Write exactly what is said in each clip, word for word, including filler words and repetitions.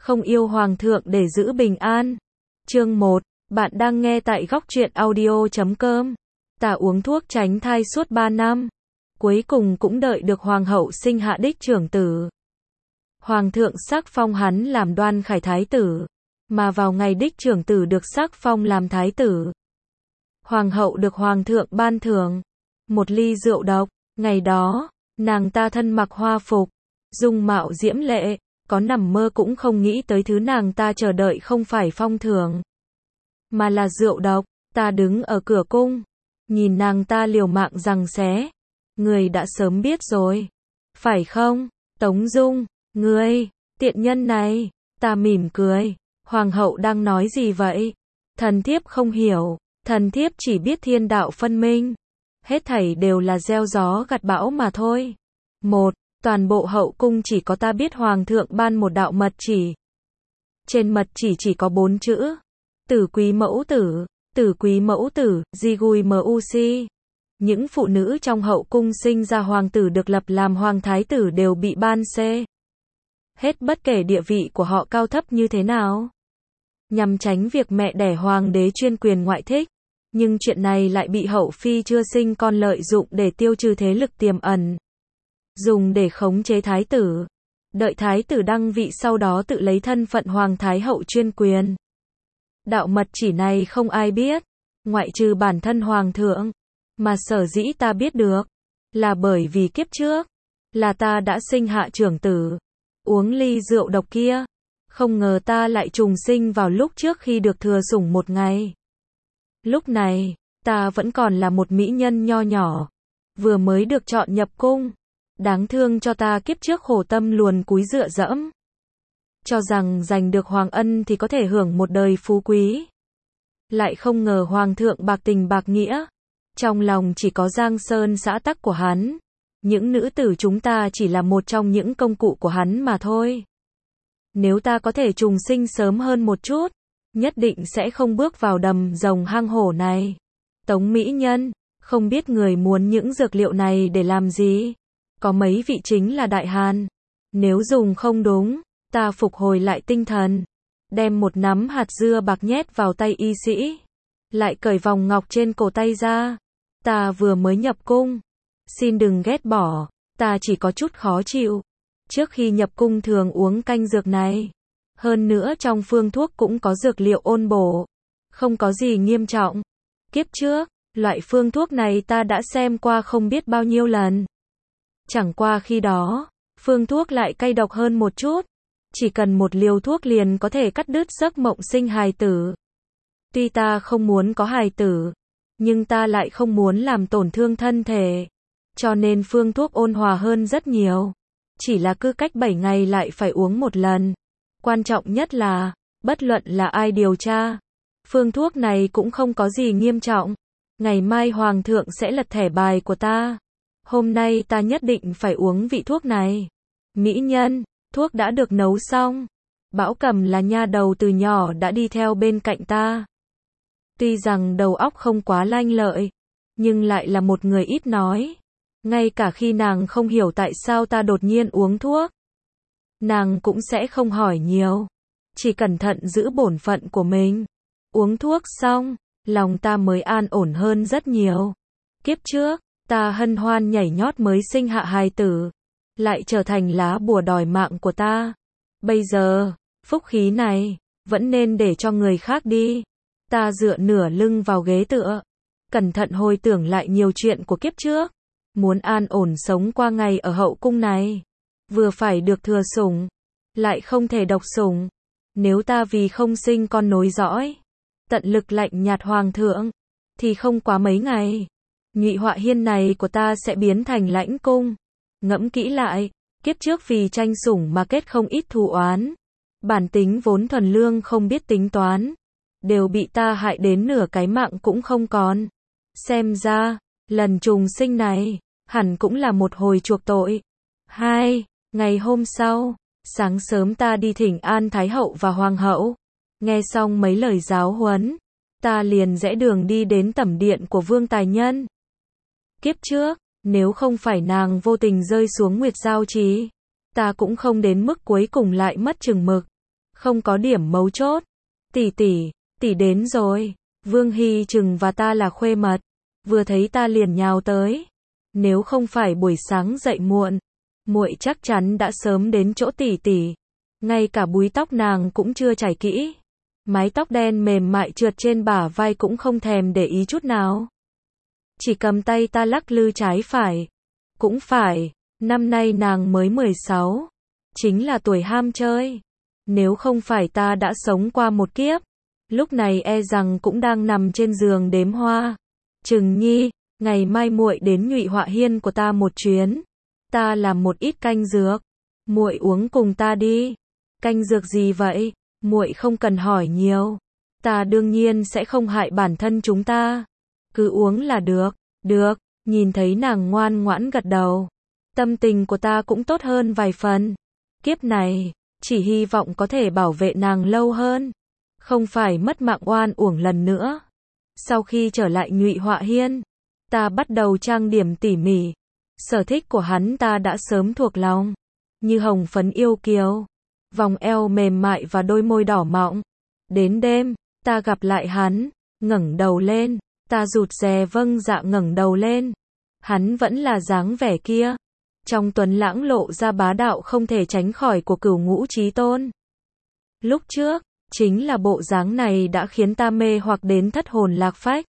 không yêu hoàng thượng để giữ bình an. Chương một, bạn đang nghe tại góc truyện audio chấm com. Ta uống thuốc tránh thai suốt ba năm, cuối cùng cũng đợi được hoàng hậu sinh hạ đích trưởng tử. Hoàng thượng sắc phong hắn làm Đoan Khải thái tử, mà vào ngày đích trưởng tử được sắc phong làm thái tử, hoàng hậu được hoàng thượng ban thưởng một ly rượu độc. Ngày đó, nàng ta thân mặc hoa phục, dung mạo diễm lệ, có nằm mơ cũng không nghĩ tới thứ nàng ta chờ đợi không phải phong thưởng, mà là rượu độc. Ta đứng ở cửa cung, nhìn nàng ta liều mạng giằng xé. Người đã sớm biết rồi, phải không, Tống Dung, ngươi, tiện nhân này. Ta mỉm cười, hoàng hậu đang nói gì vậy? Thần thiếp không hiểu, thần thiếp chỉ biết thiên đạo phân minh. Hết thảy đều là gieo gió gặt bão mà thôi. Một, toàn bộ hậu cung chỉ có ta biết hoàng thượng ban một đạo mật chỉ. Trên mật chỉ chỉ có bốn chữ. Tử quý mẫu tử, tử quý mẫu tử, di gùi muc. Những phụ nữ trong hậu cung sinh ra hoàng tử được lập làm hoàng thái tử đều bị ban C. Hết bất kể địa vị của họ cao thấp như thế nào. Nhằm tránh việc mẹ đẻ hoàng đế chuyên quyền ngoại thích. Nhưng chuyện này lại bị hậu phi chưa sinh con lợi dụng để tiêu trừ thế lực tiềm ẩn, dùng để khống chế thái tử, đợi thái tử đăng vị sau đó tự lấy thân phận hoàng thái hậu chuyên quyền. Đạo mật chỉ này không ai biết, ngoại trừ bản thân hoàng thượng, mà sở dĩ ta biết được, là bởi vì kiếp trước, là ta đã sinh hạ trưởng tử, uống ly rượu độc kia, không ngờ ta lại trùng sinh vào lúc trước khi được thừa sủng một ngày. Lúc này, ta vẫn còn là một mỹ nhân nho nhỏ, vừa mới được chọn nhập cung. Đáng thương cho ta kiếp trước khổ tâm luồn cúi dựa dẫm, cho rằng giành được hoàng ân thì có thể hưởng một đời phú quý. Lại không ngờ hoàng thượng bạc tình bạc nghĩa, trong lòng chỉ có giang sơn xã tắc của hắn. Những nữ tử chúng ta chỉ là một trong những công cụ của hắn mà thôi. Nếu ta có thể trùng sinh sớm hơn một chút, nhất định sẽ không bước vào đầm rồng hang hổ này. Tống mỹ nhân, không biết người muốn những dược liệu này để làm gì? Có mấy vị chính là đại hàn. Nếu dùng không đúng, ta phục hồi lại tinh thần, đem một nắm hạt dưa bạc nhét vào tay y sĩ, lại cởi vòng ngọc trên cổ tay ra. Ta vừa mới nhập cung, xin đừng ghét bỏ, ta chỉ có chút khó chịu. Trước khi nhập cung thường uống canh dược này. Hơn nữa trong phương thuốc cũng có dược liệu ôn bổ, không có gì nghiêm trọng. Kiếp trước, loại phương thuốc này ta đã xem qua không biết bao nhiêu lần. Chẳng qua khi đó, phương thuốc lại cay độc hơn một chút. Chỉ cần một liều thuốc liền có thể cắt đứt giấc mộng sinh hài tử. Tuy ta không muốn có hài tử, nhưng ta lại không muốn làm tổn thương thân thể. Cho nên phương thuốc ôn hòa hơn rất nhiều. Chỉ là cứ cách bảy ngày lại phải uống một lần. Quan trọng nhất là, bất luận là ai điều tra, phương thuốc này cũng không có gì nghiêm trọng. Ngày mai hoàng thượng sẽ lật thẻ bài của ta. Hôm nay ta nhất định phải uống vị thuốc này. Mỹ nhân, thuốc đã được nấu xong. Bảo Cầm là nha đầu từ nhỏ đã đi theo bên cạnh ta. Tuy rằng đầu óc không quá lanh lợi, nhưng lại là một người ít nói. Ngay cả khi nàng không hiểu tại sao ta đột nhiên uống thuốc, nàng cũng sẽ không hỏi nhiều, chỉ cẩn thận giữ bổn phận của mình. Uống thuốc xong, lòng ta mới an ổn hơn rất nhiều. Kiếp trước, ta hân hoan nhảy nhót mới sinh hạ hài tử, lại trở thành lá bùa đòi mạng của ta. Bây giờ, phúc khí này, vẫn nên để cho người khác đi. Ta dựa nửa lưng vào ghế tựa, cẩn thận hồi tưởng lại nhiều chuyện của kiếp trước. Muốn an ổn sống qua ngày ở hậu cung này. Vừa phải được thừa sủng, lại không thể độc sủng. Nếu ta vì không sinh con nối dõi, tận lực lạnh nhạt hoàng thượng, thì không quá mấy ngày, nhụy họa hiên này của ta sẽ biến thành lãnh cung. Ngẫm kỹ lại, kiếp trước vì tranh sủng mà kết không ít thù oán. Bản tính vốn thuần lương không biết tính toán, đều bị ta hại đến nửa cái mạng cũng không còn. Xem ra, lần trùng sinh này, hẳn cũng là một hồi chuộc tội. Hai, ngày hôm sau, sáng sớm ta đi thỉnh an Thái hậu và Hoàng hậu. Nghe xong mấy lời giáo huấn, ta liền rẽ đường đi đến tẩm điện của Vương Tài Nhân. Kiếp trước, nếu không phải nàng vô tình rơi xuống Nguyệt Giao Trì, ta cũng không đến mức cuối cùng lại mất chừng mực. không có điểm mấu chốt. Tỷ tỷ, tỷ đến rồi. Vương Hy Trừng và ta là khuê mật, vừa thấy ta liền nhào tới. Nếu không phải buổi sáng dậy muộn, muội chắc chắn đã sớm đến chỗ tỷ tỷ. Ngay cả búi tóc nàng cũng chưa chải kỹ. Mái tóc đen mềm mại trượt trên bả vai cũng không thèm để ý chút nào. Chỉ cầm tay ta lắc lư trái phải. Cũng phải, năm nay nàng mới mười sáu. Chính là tuổi ham chơi. Nếu không phải ta đã sống qua một kiếp, lúc này e rằng cũng đang nằm trên giường đếm hoa. Trừng Nhi, ngày mai muội đến Nhụy Họa Hiên của ta một chuyến. Ta làm một ít canh dược, muội uống cùng ta đi. Canh dược gì vậy? Muội không cần hỏi nhiều. Ta đương nhiên sẽ không hại bản thân chúng ta. Cứ uống là được. Được, nhìn thấy nàng ngoan ngoãn gật đầu. Tâm tình của ta cũng tốt hơn vài phần. Kiếp này, chỉ hy vọng có thể bảo vệ nàng lâu hơn. Không phải mất mạng oan uổng lần nữa. Sau khi trở lại Nhụy Họa Hiên, ta bắt đầu trang điểm tỉ mỉ. Sở thích của hắn ta đã sớm thuộc lòng. Như hồng phấn yêu kiều, vòng eo mềm mại và đôi môi đỏ mọng. Đến đêm, ta gặp lại hắn, ngẩng đầu lên, ta rụt rè vâng dạ ngẩng đầu lên. Hắn vẫn là dáng vẻ kia. Trong tuấn lãng lộ ra bá đạo không thể tránh khỏi của Cửu Ngũ Chí Tôn. Lúc trước, chính là bộ dáng này đã khiến ta mê hoặc đến thất hồn lạc phách.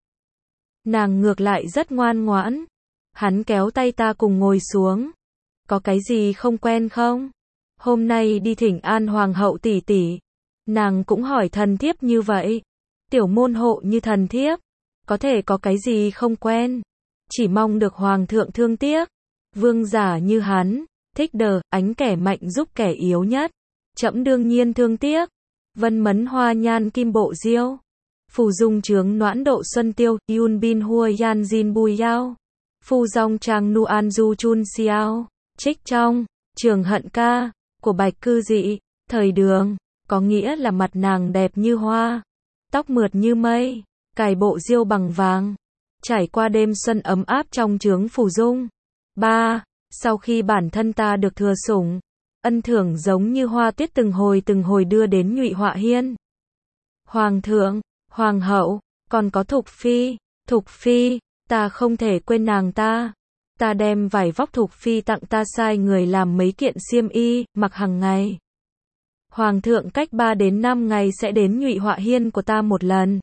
Nàng ngược lại rất ngoan ngoãn. Hắn kéo tay ta cùng ngồi xuống. Có cái gì không quen không? Hôm nay đi thỉnh an hoàng hậu tỷ tỷ. Nàng cũng hỏi thần thiếp như vậy. Tiểu môn hộ như thần thiếp, có thể có cái gì không quen? Chỉ mong được hoàng thượng thương tiếc. Vương giả như hắn, thích đờ, ánh kẻ mạnh giúp kẻ yếu nhất. Trẫm đương nhiên thương tiếc. Vân mấn hoa nhan kim bộ diêu. Phù dung trướng noãn độ xuân tiêu, yun bin hua yan jin bùi yao. Phu dòng trang nu an du chun xiao. Trích trong, trường hận ca, của Bạch Cư Dị, thời đường, có nghĩa là mặt nàng đẹp như hoa. Tóc mượt như mây, cài bộ diêu bằng vàng. Trải qua đêm xuân ấm áp trong trướng phù dung. ba. Sau khi bản thân ta được thừa sủng, ân thưởng giống như hoa tuyết từng hồi từng hồi đưa đến Nhụy Họa Hiên. Hoàng thượng, hoàng hậu, còn có Thục Phi, Thục Phi, ta không thể quên nàng ta. Ta đem vải vóc Thục Phi tặng ta sai người làm mấy kiện xiêm y, mặc hàng ngày. Hoàng thượng cách ba đến năm ngày sẽ đến Nhụy Họa Hiên của ta một lần.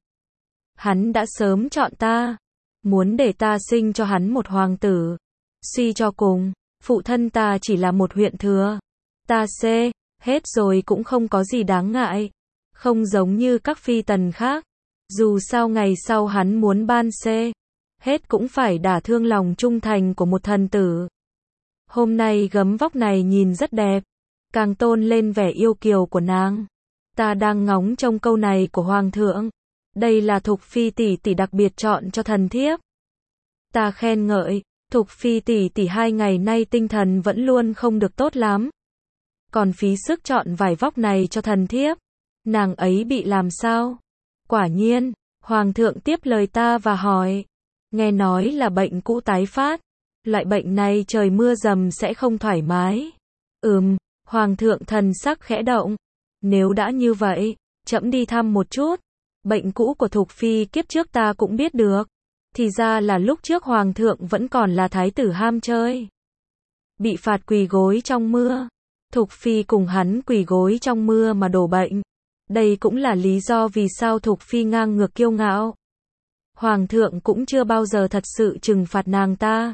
Hắn đã sớm chọn ta, muốn để ta sinh cho hắn một hoàng tử. Suy cho cùng, phụ thân ta chỉ là một huyện thừa. Ta xê, hết rồi cũng không có gì đáng ngại. Không giống như các phi tần khác. Dù sao ngày sau hắn muốn ban xê, hết cũng phải đả thương lòng trung thành của một thần tử. Hôm nay gấm vóc này nhìn rất đẹp, càng tôn lên vẻ yêu kiều của nàng. Ta đang ngóng trông câu này của hoàng thượng. Đây là Thục Phi tỷ tỷ đặc biệt chọn cho thần thiếp. Ta khen ngợi, Thục Phi tỷ tỷ hai ngày nay tinh thần vẫn luôn không được tốt lắm. Còn phí sức chọn vải vóc này cho thần thiếp. Nàng ấy bị làm sao? Quả nhiên, hoàng thượng tiếp lời ta và hỏi. Nghe nói là bệnh cũ tái phát. Loại bệnh này trời mưa dầm sẽ không thoải mái. Ừm, hoàng thượng thần sắc khẽ động. Nếu đã như vậy, trẫm đi thăm một chút. Bệnh cũ của Thục Phi kiếp trước ta cũng biết được. Thì ra là lúc trước hoàng thượng vẫn còn là thái tử ham chơi. Bị phạt quỳ gối trong mưa. Thục Phi cùng hắn quỳ gối trong mưa mà đổ bệnh. Đây cũng là lý do vì sao Thục Phi ngang ngược kiêu ngạo. Hoàng thượng cũng chưa bao giờ thật sự trừng phạt nàng ta.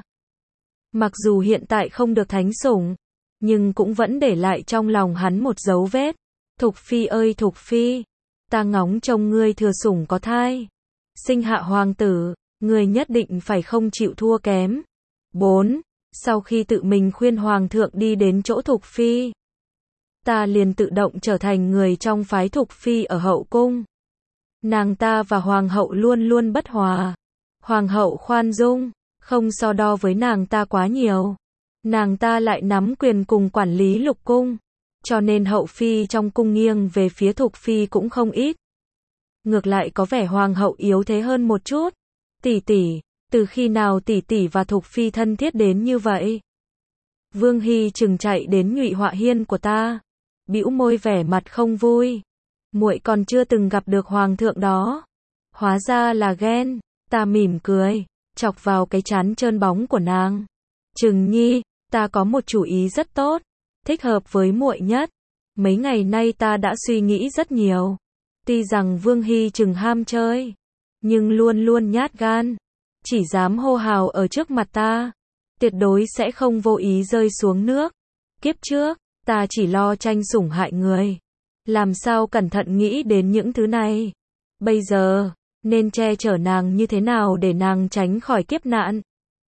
Mặc dù hiện tại không được thánh sủng, nhưng cũng vẫn để lại trong lòng hắn một dấu vết. Thục Phi ơi Thục Phi, ta ngóng trông ngươi thừa sủng có thai. Sinh hạ hoàng tử, ngươi nhất định phải không chịu thua kém. bốn. Sau khi tự mình khuyên hoàng thượng đi đến chỗ Thục Phi, ta liền tự động trở thành người trong phái Thục Phi ở hậu cung. Nàng ta và hoàng hậu luôn luôn bất hòa. Hoàng hậu khoan dung, không so đo với nàng ta quá nhiều. Nàng ta lại nắm quyền cùng quản lý lục cung, cho nên hậu phi trong cung nghiêng về phía Thục Phi cũng không ít. Ngược lại có vẻ hoàng hậu yếu thế hơn một chút. Tỷ tỷ, từ khi nào tỷ tỷ và Thục Phi thân thiết đến như vậy? Vương Hy Trừng chạy đến Nhụy Họa Hiên của ta. bĩu môi vẻ mặt không vui. Muội còn chưa từng gặp được hoàng thượng đó. Hóa ra là ghen. Ta mỉm cười, chọc vào cái trán trơn bóng của nàng. Trừng Nhi, ta có một chủ ý rất tốt, thích hợp với muội nhất. Mấy ngày nay ta đã suy nghĩ rất nhiều. Tuy rằng Vương Hy Trừng ham chơi, nhưng luôn luôn nhát gan, chỉ dám hô hào ở trước mặt ta, tuyệt đối sẽ không vô ý rơi xuống nước. Kiếp trước, ta chỉ lo tranh sủng hại người, làm sao cẩn thận nghĩ đến những thứ này. Bây giờ, nên che chở nàng như thế nào để nàng tránh khỏi kiếp nạn,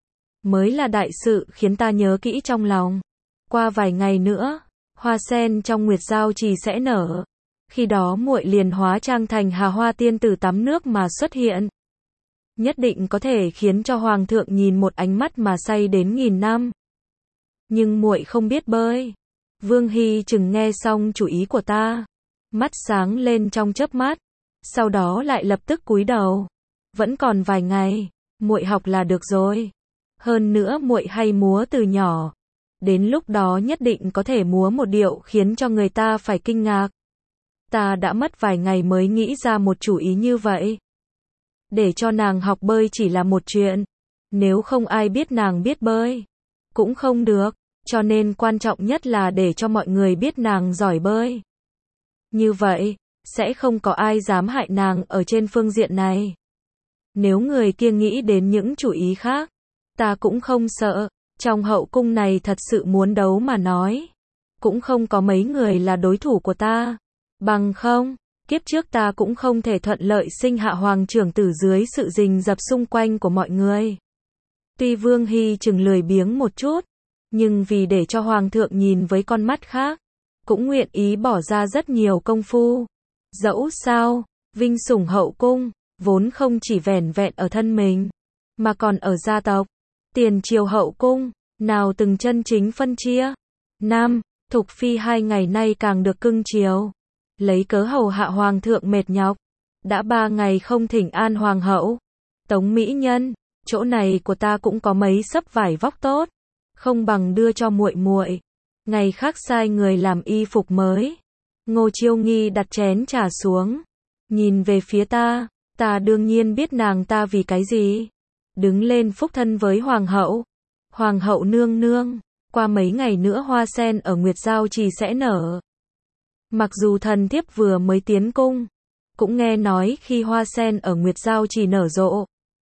mới là đại sự khiến ta nhớ kỹ trong lòng. Qua vài ngày nữa, hoa sen trong Nguyệt Giao Trì sẽ nở. Khi đó muội liền hóa trang thành Hà Hoa tiên tử tắm nước mà xuất hiện. Nhất định có thể khiến cho hoàng thượng nhìn một ánh mắt mà say đến nghìn năm. Nhưng muội không biết bơi. Vương Hy Trừng nghe xong chủ ý của ta, mắt sáng lên trong chớp mắt, sau đó lại lập tức cúi đầu. Vẫn còn vài ngày, muội học là được rồi. Hơn nữa muội hay múa từ nhỏ, đến lúc đó nhất định có thể múa một điệu khiến cho người ta phải kinh ngạc. Ta đã mất vài ngày mới nghĩ ra một chủ ý như vậy. Để cho nàng học bơi chỉ là một chuyện, nếu không ai biết nàng biết bơi, cũng không được, cho nên quan trọng nhất là để cho mọi người biết nàng giỏi bơi. Như vậy, sẽ không có ai dám hại nàng ở trên phương diện này. Nếu người kia nghĩ đến những chủ ý khác, ta cũng không sợ. Trong hậu cung này thật sự muốn đấu mà nói, cũng không có mấy người là đối thủ của ta. Bằng không, kiếp trước ta cũng không thể thuận lợi sinh hạ hoàng trưởng tử dưới sự rình rập xung quanh của mọi người. Tuy Vương Hy Trừng lười biếng một chút, nhưng vì để cho hoàng thượng nhìn với con mắt khác, cũng nguyện ý bỏ ra rất nhiều công phu. Dẫu sao, vinh sủng hậu cung, vốn không chỉ vẻn vẹn ở thân mình, mà còn ở gia tộc. Tiền triều hậu cung, nào từng chân chính phân chia. Nam, Thục Phi hai ngày nay càng được cưng chiều, lấy cớ hầu hạ hoàng thượng mệt nhọc, đã ba ngày không thỉnh an hoàng hậu. Tống mỹ nhân, chỗ này của ta cũng có mấy sấp vải vóc tốt, không bằng đưa cho muội muội. Ngày khác sai người làm y phục mới. Ngô Chiêu Nghi đặt chén trà xuống, nhìn về phía ta, ta đương nhiên biết nàng ta vì cái gì. Đứng lên phúc thân với hoàng hậu. Hoàng hậu nương nương, qua mấy ngày nữa hoa sen ở Nguyệt Giao Trì sẽ nở. Mặc dù thần thiếp vừa mới tiến cung, cũng nghe nói khi hoa sen ở Nguyệt Giao Trì nở rộ,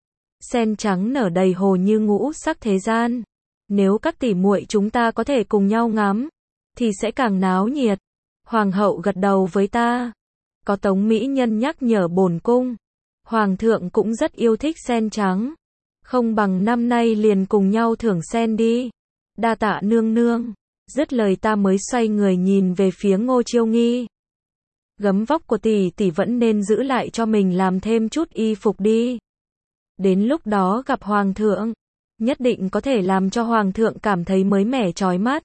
sen trắng nở đầy hồ như ngũ sắc thế gian. Nếu các tỷ muội chúng ta có thể cùng nhau ngắm, thì sẽ càng náo nhiệt. Hoàng hậu gật đầu với ta. Có Tống mỹ nhân nhắc nhở bổn cung, hoàng thượng cũng rất yêu thích sen trắng. Không bằng năm nay liền cùng nhau thưởng sen đi. Đa tạ nương nương. Dứt lời ta mới xoay người nhìn về phía Ngô Chiêu Nghi. Gấm vóc của tỷ tỷ vẫn nên giữ lại cho mình làm thêm chút y phục đi. Đến lúc đó gặp hoàng thượng, nhất định có thể làm cho hoàng thượng cảm thấy mới mẻ chói mắt.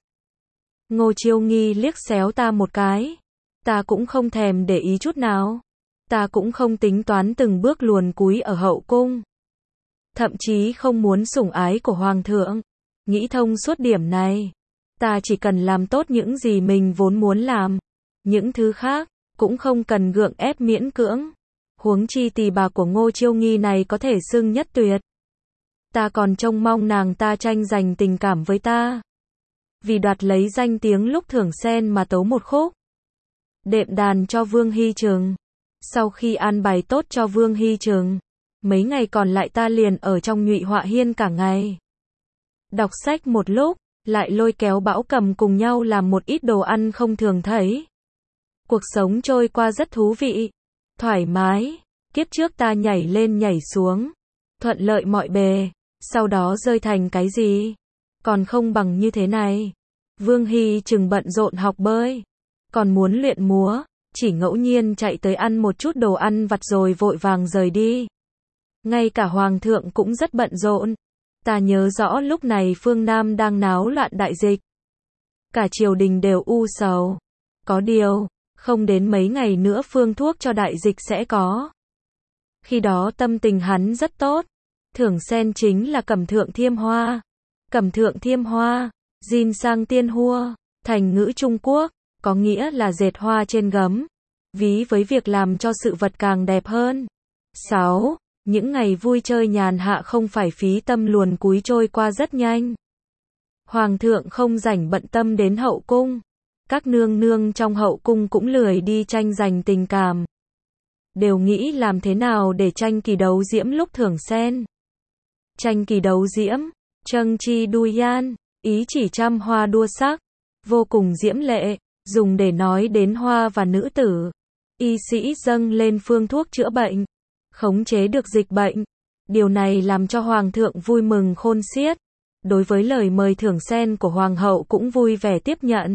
Ngô Chiêu Nghi liếc xéo ta một cái. Ta cũng không thèm để ý chút nào. Ta cũng không tính toán từng bước luồn cúi ở hậu cung. Thậm chí không muốn sủng ái của hoàng thượng. Nghĩ thông suốt điểm này, ta chỉ cần làm tốt những gì mình vốn muốn làm. Những thứ khác, cũng không cần gượng ép miễn cưỡng. Huống chi tỳ bà của Ngô Chiêu Nghi này có thể xưng nhất tuyệt. Ta còn trông mong nàng ta tranh giành tình cảm với ta. Vì đoạt lấy danh tiếng lúc thưởng sen mà tấu một khúc đệm đàn cho Vương Hy Trừng. Sau khi an bài tốt cho Vương Hy Trừng, mấy ngày còn lại ta liền ở trong Nhụy Họa Hiên cả ngày. Đọc sách một lúc, lại lôi kéo Bảo Cầm cùng nhau làm một ít đồ ăn không thường thấy. Cuộc sống trôi qua rất thú vị, thoải mái. Kiếp trước ta nhảy lên nhảy xuống, thuận lợi mọi bề, sau đó rơi thành cái gì? Còn không bằng như thế này. Vương Hy Trừng bận rộn học bơi, còn muốn luyện múa, chỉ ngẫu nhiên chạy tới ăn một chút đồ ăn vặt rồi vội vàng rời đi. Ngay cả hoàng thượng cũng rất bận rộn. Ta nhớ rõ lúc này phương Nam đang náo loạn đại dịch. Cả triều đình đều u sầu. Có điều, không đến mấy ngày nữa phương thuốc cho đại dịch sẽ có. Khi đó tâm tình hắn rất tốt. Thưởng sen chính là Cẩm Thượng Thiêm Hoa. Cẩm Thượng Thiêm Hoa, Jin sang Tiên Hua, thành ngữ Trung Quốc, có nghĩa là dệt hoa trên gấm, ví với việc làm cho sự vật càng đẹp hơn. sáu. Những ngày vui chơi nhàn hạ không phải phí tâm luồn cúi trôi qua rất nhanh. Hoàng thượng không rảnh bận tâm đến hậu cung. Các nương nương trong hậu cung cũng lười đi tranh giành tình cảm. Đều nghĩ làm thế nào để tranh kỳ đấu diễm lúc thưởng sen. Tranh kỳ đấu diễm, trâng chi đu yan, ý chỉ trăm hoa đua sắc, vô cùng diễm lệ, dùng để nói đến hoa và nữ tử. Y sĩ dâng lên phương thuốc chữa bệnh, khống chế được dịch bệnh. Điều này làm cho hoàng thượng vui mừng khôn xiết. Đối với lời mời thưởng sen của hoàng hậu cũng vui vẻ tiếp nhận.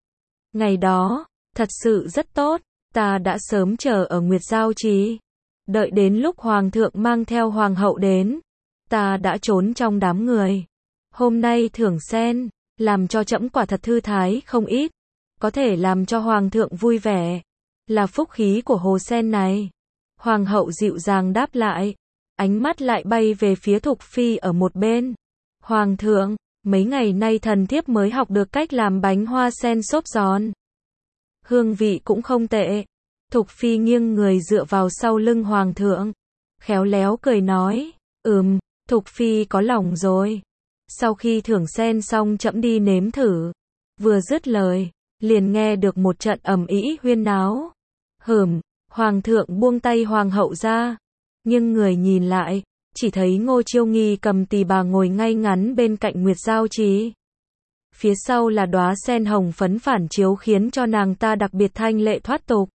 Ngày đó, thật sự rất tốt, ta đã sớm chờ ở Nguyệt Giao Trì. Đợi đến lúc hoàng thượng mang theo hoàng hậu đến, ta đã trốn trong đám người. Hôm nay thưởng sen, làm cho trẫm quả thật thư thái không ít. Có thể làm cho hoàng thượng vui vẻ, là phúc khí của hồ sen này. Hoàng hậu dịu dàng đáp lại, ánh mắt lại bay về phía Thục Phi ở một bên. Hoàng thượng, mấy ngày nay thần thiếp mới học được cách làm bánh hoa sen xốp giòn. Hương vị cũng không tệ. Thục Phi nghiêng người dựa vào sau lưng hoàng thượng, khéo léo cười nói, ừm, Thục Phi có lòng rồi. Sau khi thưởng sen xong trẫm đi nếm thử. Vừa dứt lời, liền nghe được một trận ầm ĩ huyên náo. Hửm, hoàng thượng buông tay hoàng hậu ra, nhưng người nhìn lại, chỉ thấy Ngô Chiêu Nghi cầm tỳ bà ngồi ngay ngắn bên cạnh Nguyệt Giao Trì. Phía sau là đóa sen hồng phấn phản chiếu khiến cho nàng ta đặc biệt thanh lệ thoát tục.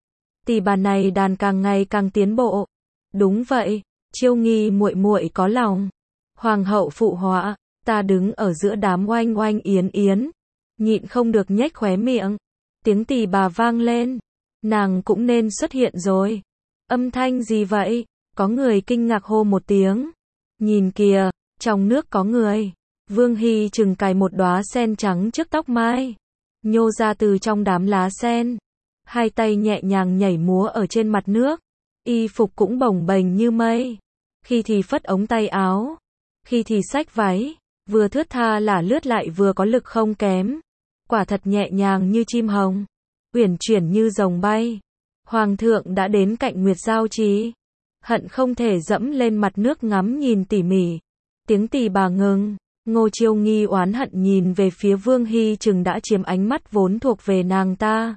Tỳ bà này đàn càng ngày càng tiến bộ. Đúng vậy, Chiêu Nghi muội muội có lòng. Hoàng hậu phụ họa, ta đứng ở giữa đám oanh oanh yến yến, nhịn không được nhếch khóe miệng. Tiếng tỳ bà vang lên, nàng cũng nên xuất hiện rồi. Âm thanh gì vậy? Có người kinh ngạc hô một tiếng. Nhìn kìa, trong nước có người. Vương Hy Trừng cài một đóa sen trắng trước tóc mai, nhô ra từ trong đám lá sen. Hai tay nhẹ nhàng nhảy múa ở trên mặt nước. Y phục cũng bồng bềnh như mây. Khi thì phất ống tay áo, khi thì xách váy, vừa thướt tha lả lướt lại vừa có lực không kém. Quả thật nhẹ nhàng như chim hồng, uyển chuyển như rồng bay. Hoàng thượng đã đến cạnh Nguyệt Giao Trì, hận không thể dẫm lên mặt nước ngắm nhìn tỉ mỉ. Tiếng tỳ bà ngừng, Ngô Chiêu Nghi oán hận nhìn về phía Vương Hy Trừng đã chiếm ánh mắt vốn thuộc về nàng ta.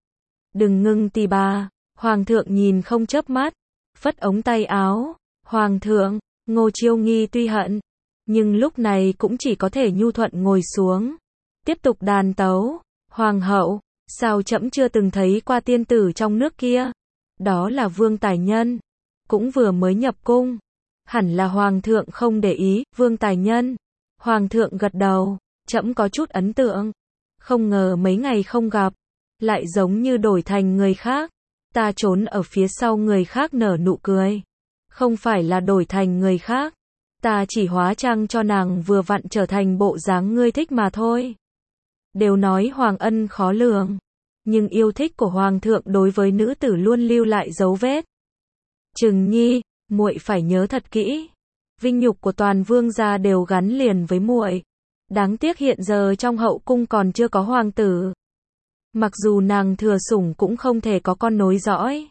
Đừng ngưng tỳ bà, hoàng thượng nhìn không chớp mắt, phất ống tay áo. Hoàng thượng, Ngô Chiêu Nghi tuy hận, nhưng lúc này cũng chỉ có thể nhu thuận ngồi xuống, tiếp tục đàn tấu. Hoàng hậu, sao trẫm chưa từng thấy qua tiên tử trong nước kia? Đó là Vương Tài Nhân, cũng vừa mới nhập cung. Hẳn là hoàng thượng không để ý. Vương Tài Nhân. Hoàng thượng gật đầu, trẫm có chút ấn tượng. Không ngờ mấy ngày không gặp, lại giống như đổi thành người khác. Ta trốn ở phía sau người khác nở nụ cười. Không phải là đổi thành người khác, ta chỉ hóa trang cho nàng vừa vặn trở thành bộ dáng ngươi thích mà thôi. Đều nói hoàng ân khó lường, nhưng yêu thích của hoàng thượng đối với nữ tử luôn lưu lại dấu vết. Trừng Nhi, muội phải nhớ thật kỹ, vinh nhục của toàn vương gia đều gắn liền với muội. Đáng tiếc hiện giờ trong hậu cung còn chưa có hoàng tử. Mặc dù nàng thừa sủng cũng không thể có con nối dõi.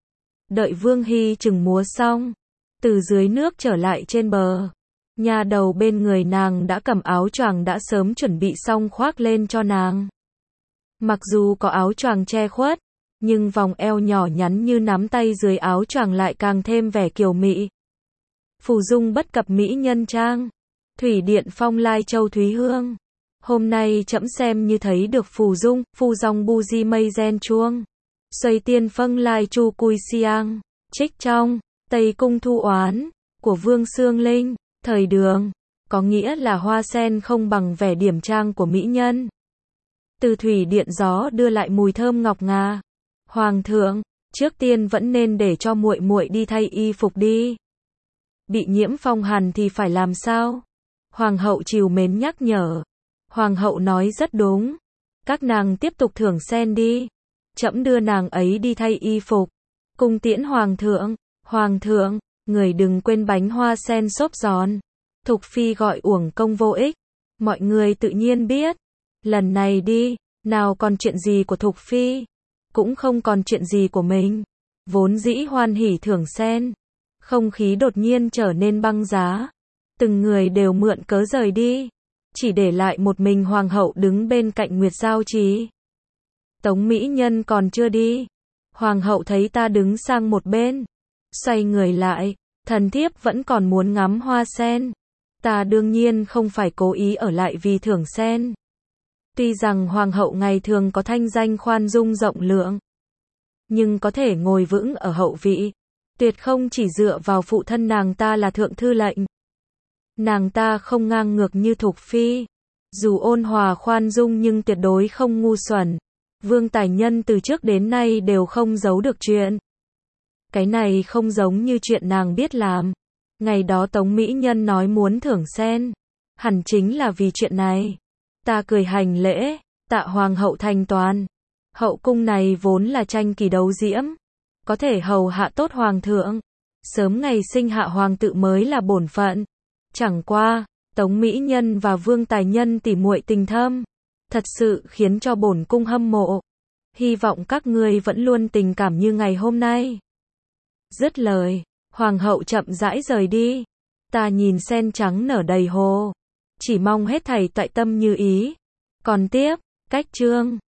Đợi Vương Hy Trừng múa xong, từ dưới nước trở lại trên bờ, nha đầu bên người nàng đã cầm áo choàng đã sớm chuẩn bị xong khoác lên cho nàng. Mặc dù có áo choàng che khuất, nhưng vòng eo nhỏ nhắn như nắm tay dưới áo choàng lại càng thêm vẻ kiều mị. Phù dung bất cập mỹ nhân trang, thủy điện phong lai châu Thúy Hương. Hôm nay trẫm xem như thấy được phù dung, phù dòng bu di mây gen chuông. Xoay tiên phân lai chu cui siang, trích trong, Tây Cung Thu Oán, của Vương Xương Linh, thời Đường, có nghĩa là hoa sen không bằng vẻ điểm trang của mỹ nhân. Từ thủy điện gió đưa lại mùi thơm ngọc ngà. Hoàng thượng, trước tiên vẫn nên để cho muội muội đi thay y phục đi. Bị nhiễm phong hàn thì phải làm sao? Hoàng hậu trìu mến nhắc nhở. Hoàng hậu nói rất đúng. Các nàng tiếp tục thưởng sen đi. Trẫm đưa nàng ấy đi thay y phục. Cung tiễn hoàng thượng. Hoàng thượng, người đừng quên bánh hoa sen xốp giòn. Thục Phi gọi uổng công vô ích. Mọi người tự nhiên biết. Lần này đi, Nào còn chuyện gì của Thục Phi, cũng không còn chuyện gì của mình. Vốn dĩ hoan hỉ thưởng sen, không khí đột nhiên trở nên băng giá. Từng người đều mượn cớ rời đi, chỉ để lại một mình hoàng hậu đứng bên cạnh Nguyệt Giao Trì. Tống mỹ nhân còn chưa đi, hoàng hậu thấy ta đứng sang một bên, xoay người lại, thần thiếp vẫn còn muốn ngắm hoa sen. Ta đương nhiên không phải cố ý ở lại vì thưởng sen. Tuy rằng hoàng hậu ngày thường có thanh danh khoan dung rộng lượng, nhưng có thể ngồi vững ở hậu vị, tuyệt không chỉ dựa vào phụ thân nàng ta là thượng thư lệnh. Nàng ta không ngang ngược như Thục Phi, dù ôn hòa khoan dung nhưng tuyệt đối không ngu xuẩn. Vương Tài Nhân từ trước đến nay đều không giấu được chuyện. Cái này không giống như chuyện nàng biết làm. Ngày đó Tống mỹ nhân nói muốn thưởng sen, hẳn chính là vì chuyện này. Ta cười hành lễ, tạ hoàng hậu thành toàn. Hậu cung này vốn là tranh kỳ đấu diễm, có thể hầu hạ tốt hoàng thượng, sớm ngày sinh hạ hoàng tự mới là bổn phận. Chẳng qua, Tống mỹ nhân và Vương Tài Nhân tỉ muội tình thâm, thật sự khiến cho bổn cung hâm mộ. Hy vọng các ngươi vẫn luôn tình cảm như ngày hôm nay. Dứt lời, hoàng hậu chậm rãi rời đi. Ta nhìn sen trắng nở đầy hồ, chỉ mong hết thảy tại tâm như ý. Còn tiếp, cách chương